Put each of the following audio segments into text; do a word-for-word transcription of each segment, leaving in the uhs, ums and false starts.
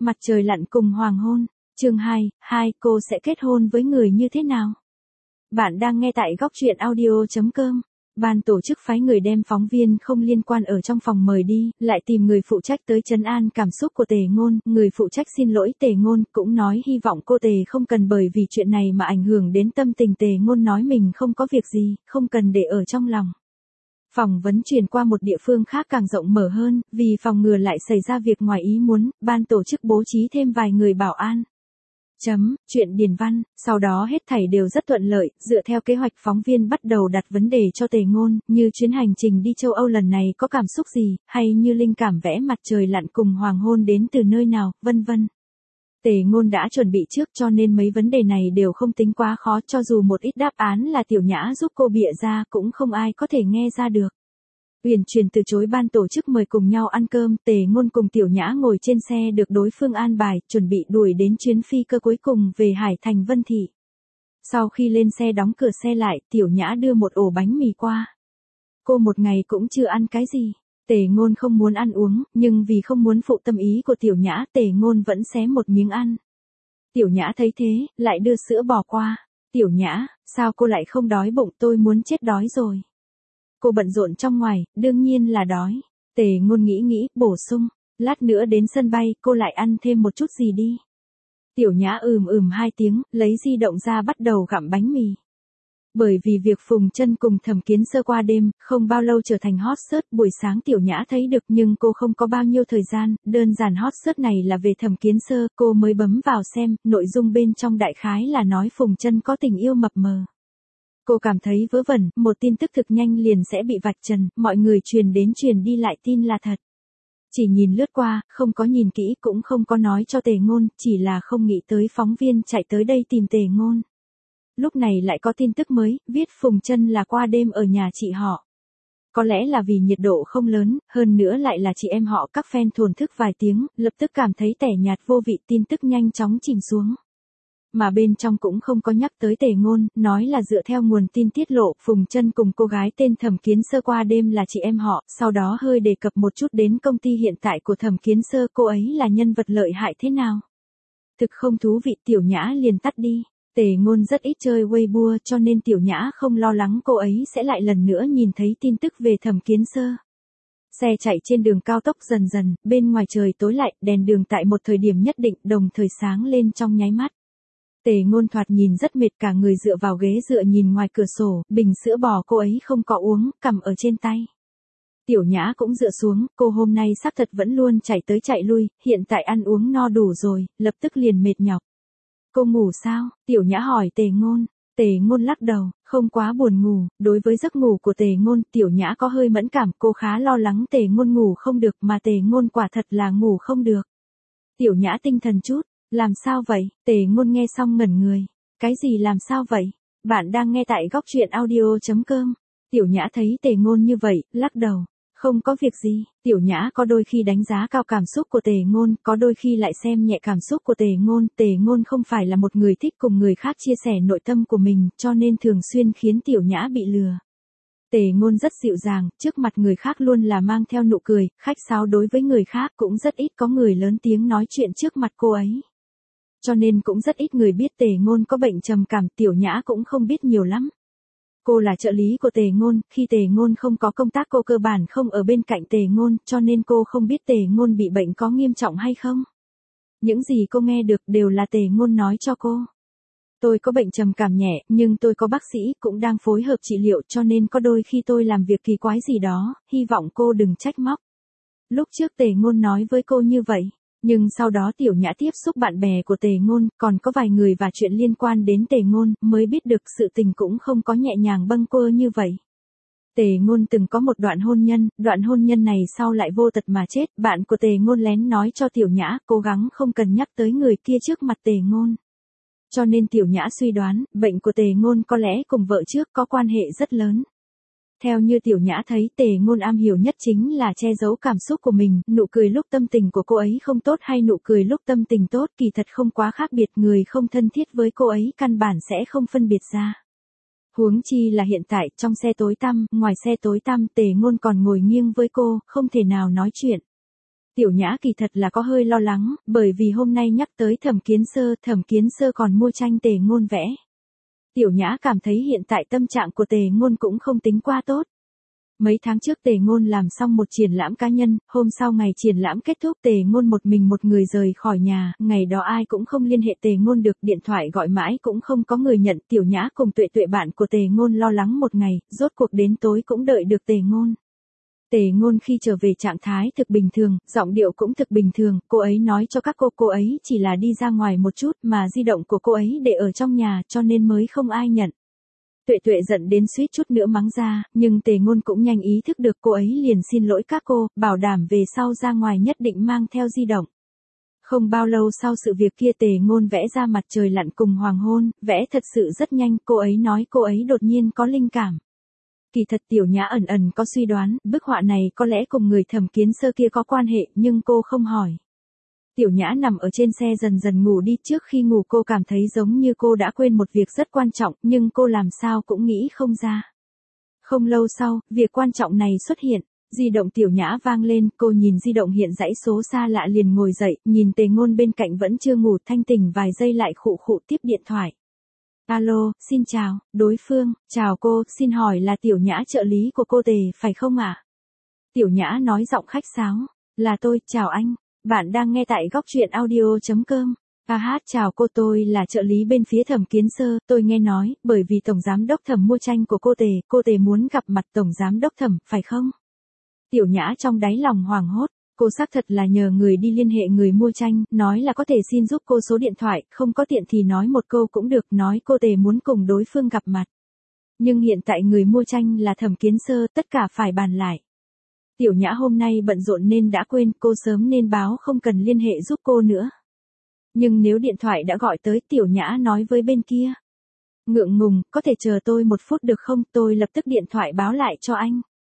Mặt trời lặn cùng hoàng hôn. Chương hai, hai, cô sẽ kết hôn với người như thế nào? Bạn đang nghe tại góc truyện audio chấm com. Ban tổ chức phái người đem phóng viên không liên quan ở trong phòng mời đi, lại tìm người phụ trách tới trấn an cảm xúc của Tề Ngôn, người phụ trách xin lỗi Tề Ngôn, cũng nói hy vọng cô Tề không cần bởi vì chuyện này mà ảnh hưởng đến tâm tình. Tề Ngôn nói mình không có việc gì, không cần để ở trong lòng. Phỏng vấn truyền qua một địa phương khác càng rộng mở hơn, vì phòng ngừa lại xảy ra việc ngoài ý muốn, ban tổ chức bố trí thêm vài người bảo an. Chấm, chuyện điền văn, sau đó hết thảy đều rất thuận lợi, dựa theo kế hoạch phóng viên bắt đầu đặt vấn đề cho Tề Ngôn, như chuyến hành trình đi châu Âu lần này có cảm xúc gì, hay như linh cảm vẽ mặt trời lặn cùng hoàng hôn đến từ nơi nào, vân vân. Tề Ngôn đã chuẩn bị trước cho nên mấy vấn đề này đều không tính quá khó, cho dù một ít đáp án là Tiểu Nhã giúp cô bịa ra cũng không ai có thể nghe ra được. Uyển Truyền từ chối ban tổ chức mời cùng nhau ăn cơm, Tề Ngôn cùng Tiểu Nhã ngồi trên xe được đối phương an bài, chuẩn bị đuổi đến chuyến phi cơ cuối cùng về Hải Thành Vân Thị. Sau khi lên xe đóng cửa xe lại, Tiểu Nhã đưa một ổ bánh mì qua. Cô một ngày cũng chưa ăn cái gì. Tề Ngôn không muốn ăn uống, nhưng vì không muốn phụ tâm ý của Tiểu Nhã, Tề Ngôn vẫn xé một miếng ăn. Tiểu Nhã thấy thế, lại đưa sữa bò qua. Tiểu Nhã, sao cô lại không đói bụng, tôi muốn chết đói rồi. Cô bận rộn trong ngoài, đương nhiên là đói. Tề Ngôn nghĩ nghĩ, bổ sung, lát nữa đến sân bay, cô lại ăn thêm một chút gì đi. Tiểu Nhã ừm ừm hai tiếng, lấy di động ra bắt đầu gặm bánh mì. Bởi vì việc Phùng Chân cùng Thẩm Kiến Sơ qua đêm, không bao lâu trở thành hot search, buổi sáng Tiểu Nhã thấy được nhưng cô không có bao nhiêu thời gian, đơn giản hot search này là về Thẩm Kiến Sơ, cô mới bấm vào xem, nội dung bên trong đại khái là nói Phùng Chân có tình yêu mập mờ. Cô cảm thấy vớ vẩn, một tin tức thực nhanh liền sẽ bị vạch trần, mọi người truyền đến truyền đi lại tin là thật. Chỉ nhìn lướt qua, không có nhìn kỹ cũng không có nói cho Tề Ngôn, chỉ là không nghĩ tới phóng viên chạy tới đây tìm Tề Ngôn. Lúc này lại có tin tức mới, viết Phùng Chân là qua đêm ở nhà chị họ. Có lẽ là vì nhiệt độ không lớn, hơn nữa lại là chị em họ, các fan thổn thức vài tiếng, lập tức cảm thấy tẻ nhạt vô vị, tin tức nhanh chóng chìm xuống. Mà bên trong cũng không có nhắc tới Tề Ngôn, nói là dựa theo nguồn tin tiết lộ, Phùng Chân cùng cô gái tên Thẩm Kiến Sơ qua đêm là chị em họ, sau đó hơi đề cập một chút đến công ty hiện tại của Thẩm Kiến Sơ, cô ấy là nhân vật lợi hại thế nào. Thực không thú vị, Tiểu Nhã liền tắt đi. Tề Ngôn rất ít chơi Weibo cho nên Tiểu Nhã không lo lắng cô ấy sẽ lại lần nữa nhìn thấy tin tức về Thẩm Kiến Sơ. Xe chạy trên đường cao tốc dần dần, bên ngoài trời tối lại, đèn đường tại một thời điểm nhất định đồng thời sáng lên trong nháy mắt. Tề Ngôn thoạt nhìn rất mệt, cả người dựa vào ghế dựa nhìn ngoài cửa sổ, bình sữa bò cô ấy không có uống, cầm ở trên tay. Tiểu Nhã cũng dựa xuống, cô hôm nay xác thật vẫn luôn chạy tới chạy lui, hiện tại ăn uống no đủ rồi, lập tức liền mệt nhọc. Cô ngủ sao? Tiểu Nhã hỏi Tề Ngôn. Tề Ngôn lắc đầu, không quá buồn ngủ, đối với giấc ngủ của Tề Ngôn, Tiểu Nhã có hơi mẫn cảm, cô khá lo lắng Tề Ngôn ngủ không được, mà Tề Ngôn quả thật là ngủ không được. Tiểu Nhã tinh thần chút, làm sao vậy? Tề Ngôn nghe xong ngẩn người. Cái gì làm sao vậy? Bạn đang nghe tại góc truyện audio chấm com. Tiểu Nhã thấy Tề Ngôn như vậy, lắc đầu. Không có việc gì, Tiểu Nhã có đôi khi đánh giá cao cảm xúc của Tề Ngôn, có đôi khi lại xem nhẹ cảm xúc của Tề Ngôn. Tề Ngôn không phải là một người thích cùng người khác chia sẻ nội tâm của mình, cho nên thường xuyên khiến Tiểu Nhã bị lừa. Tề Ngôn rất dịu dàng, trước mặt người khác luôn là mang theo nụ cười, khách sáo đối với người khác, cũng rất ít có người lớn tiếng nói chuyện trước mặt cô ấy. Cho nên cũng rất ít người biết Tề Ngôn có bệnh trầm cảm, Tiểu Nhã cũng không biết nhiều lắm. Cô là trợ lý của Tề Ngôn, khi Tề Ngôn không có công tác cô cơ bản không ở bên cạnh Tề Ngôn, cho nên cô không biết Tề Ngôn bị bệnh có nghiêm trọng hay không. Những gì cô nghe được đều là Tề Ngôn nói cho cô. Tôi có bệnh trầm cảm nhẹ, nhưng tôi có bác sĩ cũng đang phối hợp trị liệu, cho nên có đôi khi tôi làm việc kỳ quái gì đó, hy vọng cô đừng trách móc. Lúc trước Tề Ngôn nói với cô như vậy. Nhưng sau đó Tiểu Nhã tiếp xúc bạn bè của Tề Ngôn, còn có vài người và chuyện liên quan đến Tề Ngôn, mới biết được sự tình cũng không có nhẹ nhàng bâng quơ như vậy. Tề Ngôn từng có một đoạn hôn nhân, đoạn hôn nhân này sau lại vô tật mà chết, bạn của Tề Ngôn lén nói cho Tiểu Nhã, cố gắng không cần nhắc tới người kia trước mặt Tề Ngôn. Cho nên Tiểu Nhã suy đoán, bệnh của Tề Ngôn có lẽ cùng vợ trước có quan hệ rất lớn. Theo như Tiểu Nhã thấy, Tề Ngôn am hiểu nhất chính là che giấu cảm xúc của mình, nụ cười lúc tâm tình của cô ấy không tốt hay nụ cười lúc tâm tình tốt kỳ thật không quá khác biệt, người không thân thiết với cô ấy căn bản sẽ không phân biệt ra. Huống chi là hiện tại, trong xe tối tăm, ngoài xe tối tăm, Tề Ngôn còn ngồi nghiêng với cô, không thể nào nói chuyện. Tiểu Nhã kỳ thật là có hơi lo lắng, bởi vì hôm nay nhắc tới Thẩm Kiến Sơ, Thẩm Kiến Sơ còn mua tranh Tề Ngôn vẽ. Tiểu Nhã cảm thấy hiện tại tâm trạng của Tề Ngôn cũng không tính qua tốt. Mấy tháng trước Tề Ngôn làm xong một triển lãm cá nhân, hôm sau ngày triển lãm kết thúc Tề Ngôn một mình một người rời khỏi nhà, ngày đó ai cũng không liên hệ Tề Ngôn được, điện thoại gọi mãi cũng không có người nhận. Tiểu Nhã cùng Tuệ Tuệ bạn của Tề Ngôn lo lắng một ngày, rốt cuộc đến tối cũng đợi được Tề Ngôn. Tề Ngôn khi trở về trạng thái thực bình thường, giọng điệu cũng thực bình thường, cô ấy nói cho các cô cô ấy chỉ là đi ra ngoài một chút mà di động của cô ấy để ở trong nhà cho nên mới không ai nhận. Tuệ Tuệ giận đến suýt chút nữa mắng ra, nhưng Tề Ngôn cũng nhanh ý thức được cô ấy liền xin lỗi các cô, bảo đảm về sau ra ngoài nhất định mang theo di động. Không bao lâu sau sự việc kia Tề Ngôn vẽ ra mặt trời lặn cùng hoàng hôn, vẽ thật sự rất nhanh, cô ấy nói cô ấy đột nhiên có linh cảm. Kỳ thật Tiểu Nhã ẩn ẩn có suy đoán, bức họa này có lẽ cùng người Thẩm Kiến Sơ kia có quan hệ, nhưng cô không hỏi. Tiểu Nhã nằm ở trên xe dần dần ngủ đi, trước khi ngủ cô cảm thấy giống như cô đã quên một việc rất quan trọng, nhưng cô làm sao cũng nghĩ không ra. Không lâu sau, việc quan trọng này xuất hiện, di động Tiểu Nhã vang lên, cô nhìn di động hiện dãy số xa lạ liền ngồi dậy, nhìn Tề Ngôn bên cạnh vẫn chưa ngủ, thanh tỉnh vài giây lại khụ khụ tiếp điện thoại. Alo, xin chào, đối phương, chào cô, xin hỏi là Tiểu Nhã trợ lý của cô Tề phải không ạ? À? Tiểu Nhã nói giọng khách sáo, là tôi, chào anh, bạn đang nghe tại góc truyện audio chấm com. A hát chào cô, tôi là trợ lý bên phía Thẩm Kiến Sơ, tôi nghe nói, bởi vì Tổng Giám đốc Thẩm mua tranh của cô Tề, cô Tề muốn gặp mặt Tổng Giám đốc Thẩm, phải không? Tiểu Nhã trong đáy lòng hoảng hốt. Cô xác thật là nhờ người đi liên hệ người mua tranh, nói là có thể xin giúp cô số điện thoại, không có tiện thì nói một câu cũng được, nói cô Tề muốn cùng đối phương gặp mặt. Nhưng hiện tại người mua tranh là Thẩm Kiến Sơ, tất cả phải bàn lại. Tiểu Nhã hôm nay bận rộn nên đã quên, cô sớm nên báo không cần liên hệ giúp cô nữa. Nhưng nếu điện thoại đã gọi tới, Tiểu Nhã nói với bên kia. Ngượng ngùng, có thể chờ tôi một phút được không, tôi lập tức điện thoại báo lại cho anh.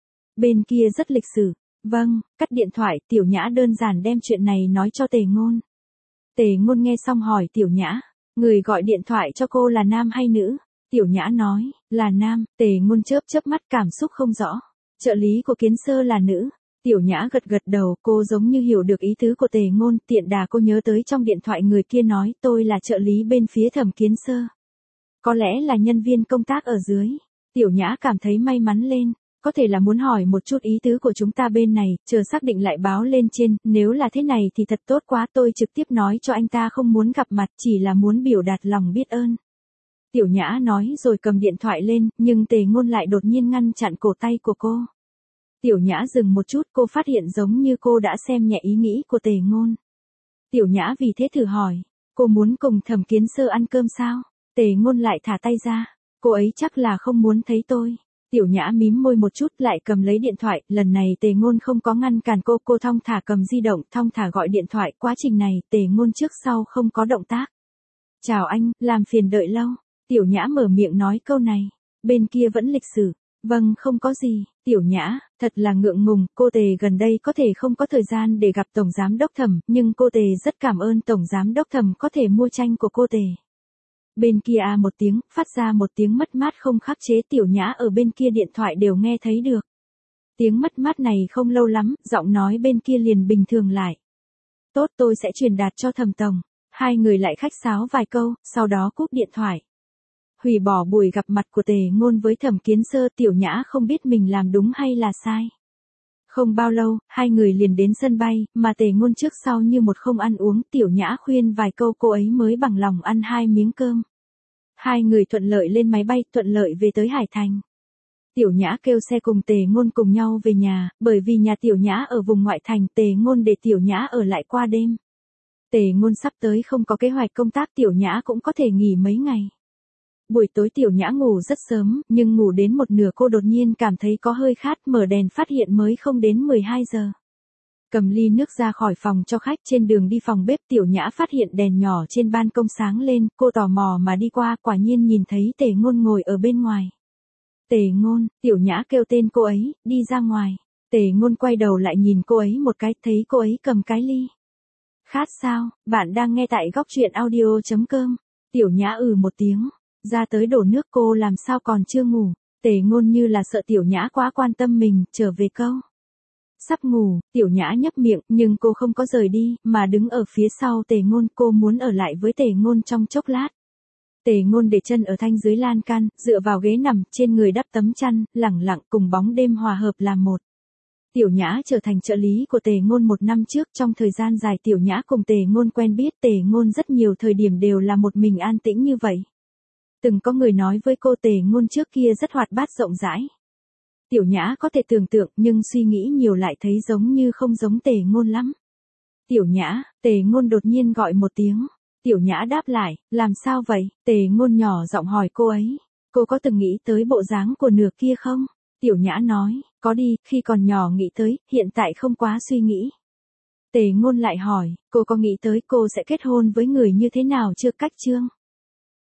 Bên kia rất lịch sự. Vâng, cắt điện thoại, Tiểu Nhã đơn giản đem chuyện này nói cho Tề Ngôn. Tề Ngôn nghe xong hỏi Tiểu Nhã, người gọi điện thoại cho cô là nam hay nữ? Tiểu Nhã nói, là nam. Tề Ngôn chớp chớp mắt cảm xúc không rõ. Trợ lý của Kiến Sơ là nữ. Tiểu Nhã gật gật đầu, cô giống như hiểu được ý tứ của Tề Ngôn, tiện đà cô nhớ tới trong điện thoại người kia nói tôi là trợ lý bên phía Thẩm Kiến Sơ. Có lẽ là nhân viên công tác ở dưới. Tiểu Nhã cảm thấy may mắn lên. Có thể là muốn hỏi một chút ý tứ của chúng ta bên này, chờ xác định lại báo lên trên, nếu là thế này thì thật tốt quá, tôi trực tiếp nói cho anh ta không muốn gặp mặt, chỉ là muốn biểu đạt lòng biết ơn. Tiểu Nhã nói rồi cầm điện thoại lên, nhưng Tề Ngôn lại đột nhiên ngăn chặn cổ tay của cô. Tiểu Nhã dừng một chút, cô phát hiện giống như cô đã xem nhẹ ý nghĩ của Tề Ngôn. Tiểu Nhã vì thế thử hỏi, cô muốn cùng Thẩm Kiến Sơ ăn cơm sao? Tề Ngôn lại thả tay ra, cô ấy chắc là không muốn thấy tôi. Tiểu Nhã mím môi một chút lại cầm lấy điện thoại, lần này Tề Ngôn không có ngăn cản cô, cô thong thả cầm di động, thong thả gọi điện thoại, quá trình này Tề Ngôn trước sau không có động tác. Chào anh, làm phiền đợi lâu. Tiểu Nhã mở miệng nói câu này, bên kia vẫn lịch sự. Vâng, không có gì. Tiểu Nhã, thật là ngượng ngùng, cô Tề gần đây có thể không có thời gian để gặp Tổng Giám đốc Thẩm, nhưng cô Tề rất cảm ơn Tổng Giám đốc Thẩm có thể mua tranh của cô Tề. Bên kia a một tiếng, phát ra một tiếng mất mát không khắc chế, Tiểu Nhã ở bên kia điện thoại đều nghe thấy được. Tiếng mất mát này không lâu lắm, giọng nói bên kia liền bình thường lại. Tốt, tôi sẽ truyền đạt cho Thẩm tổng. Hai người lại khách sáo vài câu, sau đó cúp điện thoại. Hủy bỏ buổi gặp mặt của Tề Ngôn với Thẩm Kiến Sơ, Tiểu Nhã không biết mình làm đúng hay là sai. Không bao lâu, hai người liền đến sân bay, mà Tề Ngôn trước sau như một không ăn uống, Tiểu Nhã khuyên vài câu cô ấy mới bằng lòng ăn hai miếng cơm. Hai người thuận lợi lên máy bay, thuận lợi về tới Hải Thành. Tiểu Nhã kêu xe cùng Tề Ngôn cùng nhau về nhà, bởi vì nhà Tiểu Nhã ở vùng ngoại thành, Tề Ngôn để Tiểu Nhã ở lại qua đêm. Tề Ngôn sắp tới không có kế hoạch công tác, Tiểu Nhã cũng có thể nghỉ mấy ngày. Buổi tối Tiểu Nhã ngủ rất sớm, nhưng ngủ đến một nửa cô đột nhiên cảm thấy có hơi khát, mở đèn phát hiện mới không đến mười hai giờ. Cầm ly nước ra khỏi phòng cho khách, trên đường đi phòng bếp Tiểu Nhã phát hiện đèn nhỏ trên ban công sáng lên, cô tò mò mà đi qua, quả nhiên nhìn thấy Tề Ngôn ngồi ở bên ngoài. Tề Ngôn, Tiểu Nhã kêu tên cô ấy, đi ra ngoài. Tề Ngôn quay đầu lại nhìn cô ấy một cái, thấy cô ấy cầm cái ly. Khát sao, bạn đang nghe tại góc truyện audio chấm com. Tiểu Nhã ừ một tiếng, ra tới đổ nước, cô làm sao còn chưa ngủ. Tề Ngôn như là sợ Tiểu Nhã quá quan tâm mình, trở về câu. Sắp ngủ, Tiểu Nhã nhấp miệng, nhưng cô không có rời đi, mà đứng ở phía sau Tề Ngôn, cô muốn ở lại với Tề Ngôn trong chốc lát. Tề Ngôn để chân ở thanh dưới lan can, dựa vào ghế nằm, trên người đắp tấm chăn, lẳng lặng cùng bóng đêm hòa hợp làm một. Tiểu Nhã trở thành trợ lý của Tề Ngôn một năm trước, trong thời gian dài Tiểu Nhã cùng Tề Ngôn quen biết, Tề Ngôn rất nhiều thời điểm đều là một mình an tĩnh như vậy. Từng có người nói với cô Tề Ngôn trước kia rất hoạt bát rộng rãi. Tiểu Nhã có thể tưởng tượng, nhưng suy nghĩ nhiều lại thấy giống như không giống Tề Ngôn lắm. Tiểu Nhã, Tề Ngôn đột nhiên gọi một tiếng. Tiểu Nhã đáp lại, làm sao vậy? Tề Ngôn nhỏ giọng hỏi cô ấy. Cô có từng nghĩ tới bộ dáng của nửa kia không? Tiểu Nhã nói, có đi, khi còn nhỏ nghĩ tới, hiện tại không quá suy nghĩ. Tề Ngôn lại hỏi, cô có nghĩ tới cô sẽ kết hôn với người như thế nào chưa? Cách chương